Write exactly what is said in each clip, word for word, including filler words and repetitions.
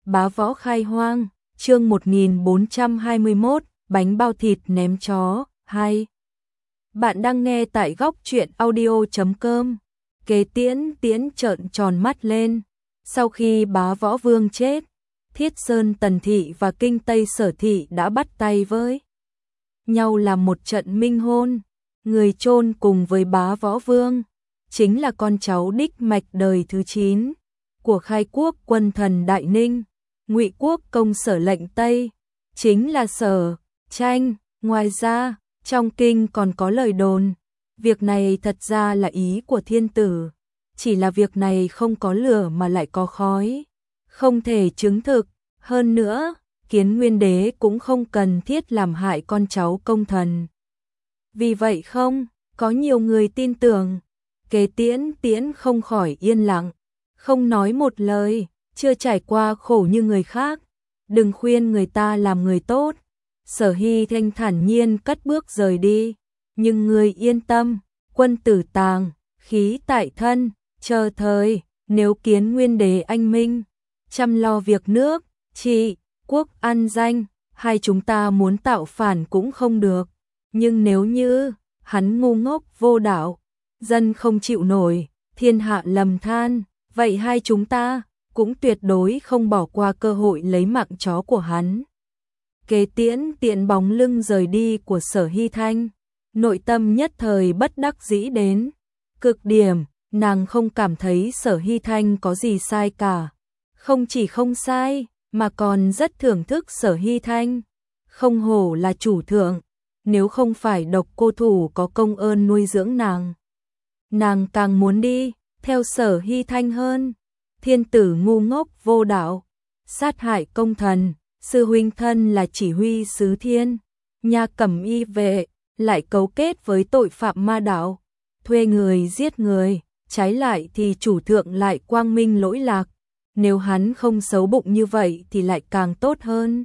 Bá Võ Khai Hoang, chương một nghìn bốn trăm hai mươi mốt, bánh bao thịt ném chó, hai. Bạn đang nghe tại góc truyện audio chấm com. Kế Tiễn Tiễn trợn tròn mắt lên. Sau khi Bá Võ Vương chết, Thiết Sơn Tần Thị và Kinh Tây Sở Thị đã bắt tay với nhau làm một trận minh hôn. Người chôn cùng với Bá Võ Vương chính là con cháu đích mạch đời thứ chín của khai quốc quân thần Đại Ninh, Ngụy Quốc công Sở Lệnh Tây, chính là Sở Tranh. Ngoài ra, trong kinh còn có lời đồn, việc này thật ra là ý của thiên tử, chỉ là việc này không có lửa mà lại có khói, không thể chứng thực. Hơn nữa, Kiến Nguyên Đế cũng không cần thiết làm hại con cháu công thần. Vì vậy không, có nhiều người tin tưởng. Kế Tiễn Tiễn không khỏi yên lặng, không nói một lời, chưa trải qua khổ như người khác, đừng khuyên người ta làm người tốt. Sở Hy Thanh thản nhiên cất bước rời đi, nhưng người yên tâm, quân tử tàng, khí tại thân, chờ thời, nếu Kiến Nguyên Đế anh minh, chăm lo việc nước, trị, quốc an danh, hai chúng ta muốn tạo phản cũng không được, nhưng nếu như hắn ngu ngốc vô đạo, dân không chịu nổi, thiên hạ lầm than, vậy hai chúng ta cũng tuyệt đối không bỏ qua cơ hội lấy mạng chó của hắn. Kế Tiễn Tiễn bóng lưng rời đi của Sở Hy Thanh, nội tâm nhất thời bất đắc dĩ đến cực điểm, nàng không cảm thấy Sở Hy Thanh có gì sai cả, không chỉ không sai, mà còn rất thưởng thức Sở Hy Thanh, không hổ là chủ thượng, nếu không phải độc cô thủ có công ơn nuôi dưỡng nàng, nàng càng muốn đi theo Sở Hy Thanh hơn. Thiên tử ngu ngốc vô đạo, sát hại công thần, sư huynh thân là chỉ huy sứ thiên, nhà cẩm y vệ, lại cấu kết với tội phạm ma đạo, thuê người giết người, trái lại thì chủ thượng lại quang minh lỗi lạc, nếu hắn không xấu bụng như vậy thì lại càng tốt hơn.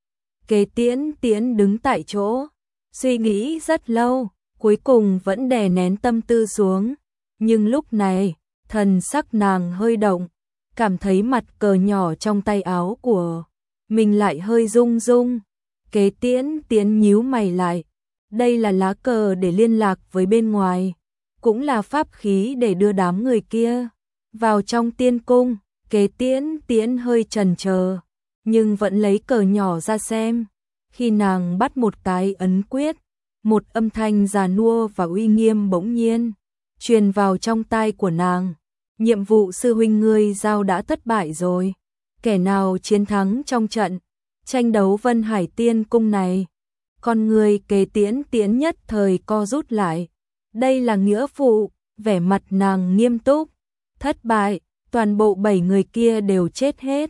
Kế Tiễn Tiễn đứng tại chỗ, suy nghĩ rất lâu, cuối cùng vẫn đè nén tâm tư xuống, nhưng lúc này, thần sắc nàng hơi động, cảm thấy mặt cờ nhỏ trong tay áo của mình lại hơi rung rung. Kế Tiễn Tiễn nhíu mày lại, đây là lá cờ để liên lạc với bên ngoài, cũng là pháp khí để đưa đám người kia vào trong tiên cung. Kế Tiễn Tiễn hơi chần chờ, nhưng vẫn lấy cờ nhỏ ra xem. Khi nàng bắt một cái ấn quyết, một âm thanh già nua và uy nghiêm bỗng nhiên truyền vào trong tai của nàng. Nhiệm vụ sư huynh ngươi giao đã thất bại rồi. Kẻ nào chiến thắng trong trận tranh đấu Vân Hải Tiên Cung này? Con người Kế Tiễn Tiễn nhất thời co rút lại. Đây là nghĩa vụ, vẻ mặt nàng nghiêm túc. Thất bại, toàn bộ bảy người kia đều chết hết.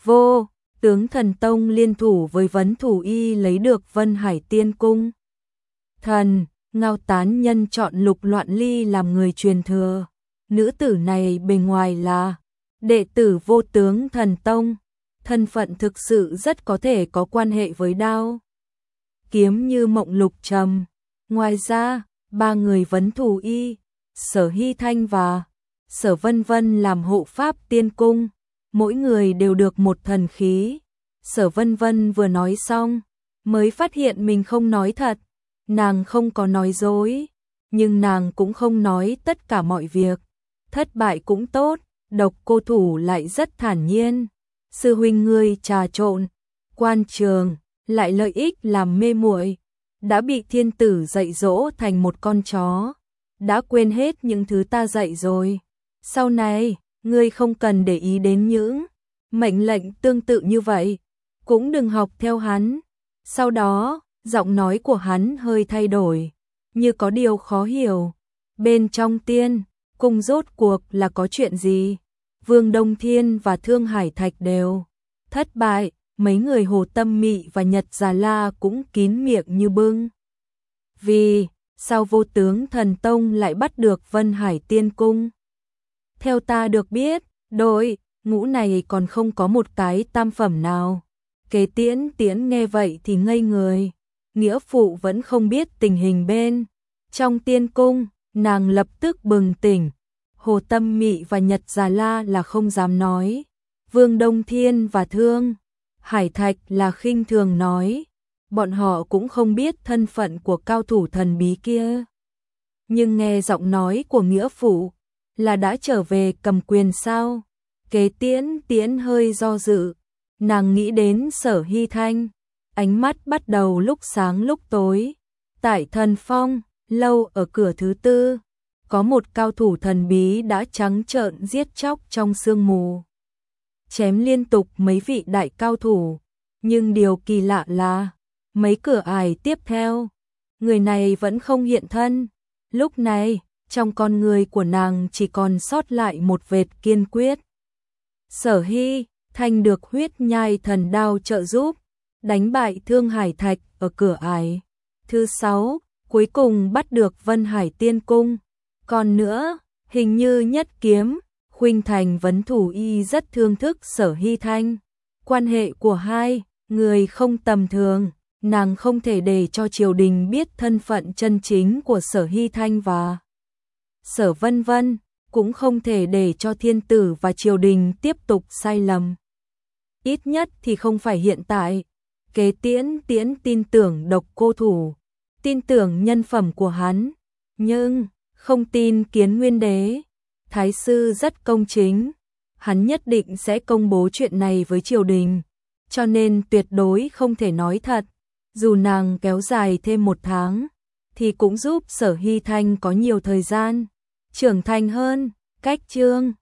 Vô tướng thần tông liên thủ với vấn thủ y lấy được Vân Hải Tiên Cung. Thần, Ngao Tán Nhân chọn Lục Loạn Ly làm người truyền thừa. Nữ tử này bề ngoài là đệ tử vô tướng thần tông, thân phận thực sự rất có thể có quan hệ với đao kiếm như Mộng Lục Trầm. Ngoài ra, ba người vấn thủ y, Sở Hy Thanh và Sở Vân Vân làm hộ pháp tiên cung, mỗi người đều được một thần khí. Sở Vân Vân vừa nói xong, mới phát hiện mình không nói thật, nàng không có nói dối, nhưng nàng cũng không nói tất cả mọi việc. Thất bại cũng tốt, độc cô thủ lại rất thản nhiên. Sư huynh ngươi trà trộn, quan trường, lại lợi ích làm mê muội, đã bị thiên tử dạy dỗ thành một con chó, đã quên hết những thứ ta dạy rồi. Sau này, ngươi không cần để ý đến những mệnh lệnh tương tự như vậy, cũng đừng học theo hắn. Sau đó, giọng nói của hắn hơi thay đổi, như có điều khó hiểu. Bên trong tiên cung rốt cuộc là có chuyện gì? Vương Đông Thiên và Thương Hải Thạch đều thất bại, mấy người Hồ Tâm Mị và Nhật Già La cũng kín miệng như bưng. Vì sao vô tướng thần tông lại bắt được Vân Hải Tiên Cung? Theo ta được biết, đội ngũ này còn không có một cái tam phẩm nào. Kế Tiễn Tiễn nghe vậy thì ngây người, nghĩa phụ vẫn không biết tình hình bên trong tiên cung. Nàng lập tức bừng tỉnh, Hồ Tâm Mị và Nhật Già La là không dám nói, Vương Đông Thiên và Thương Hải Thạch là khinh thường nói, bọn họ cũng không biết thân phận của cao thủ thần bí kia. Nhưng nghe giọng nói của nghĩa phụ, là đã trở về cầm quyền sao? Kế Tiễn Tiễn hơi do dự, nàng nghĩ đến Sở Hy Thanh, ánh mắt bắt đầu lúc sáng lúc tối. Tại Thần Phong, lâu ở cửa thứ tư, có một cao thủ thần bí đã trắng trợn giết chóc trong sương mù. Chém liên tục mấy vị đại cao thủ, nhưng điều kỳ lạ là, mấy cửa ải tiếp theo, người này vẫn không hiện thân. Lúc này, trong con người của nàng chỉ còn sót lại một vệt kiên quyết. Sở Hy Thanh được huyết nhai thần đao trợ giúp, đánh bại Thương Hải Thạch ở cửa ải thứ sáu, cuối cùng bắt được Vân Hải Tiên Cung. Còn nữa, hình như nhất kiếm, Khuynh Thành vấn thủ y rất thương thức Sở Hy Thanh. Quan hệ của hai người không tầm thường, nàng không thể để cho triều đình biết thân phận chân chính của Sở Hy Thanh và Sở Vân Vân, cũng không thể để cho thiên tử và triều đình tiếp tục sai lầm. Ít nhất thì không phải hiện tại. Kế Tiễn Tiễn tin tưởng Độc Cô Thủ, tin tưởng nhân phẩm của hắn, nhưng không tin Kiến Nguyên Đế. Thái sư rất công chính, hắn nhất định sẽ công bố chuyện này với triều đình, cho nên tuyệt đối không thể nói thật. Dù nàng kéo dài thêm một tháng, thì cũng giúp Sở Hy Thanh có nhiều thời gian trưởng thành hơn. Cách chương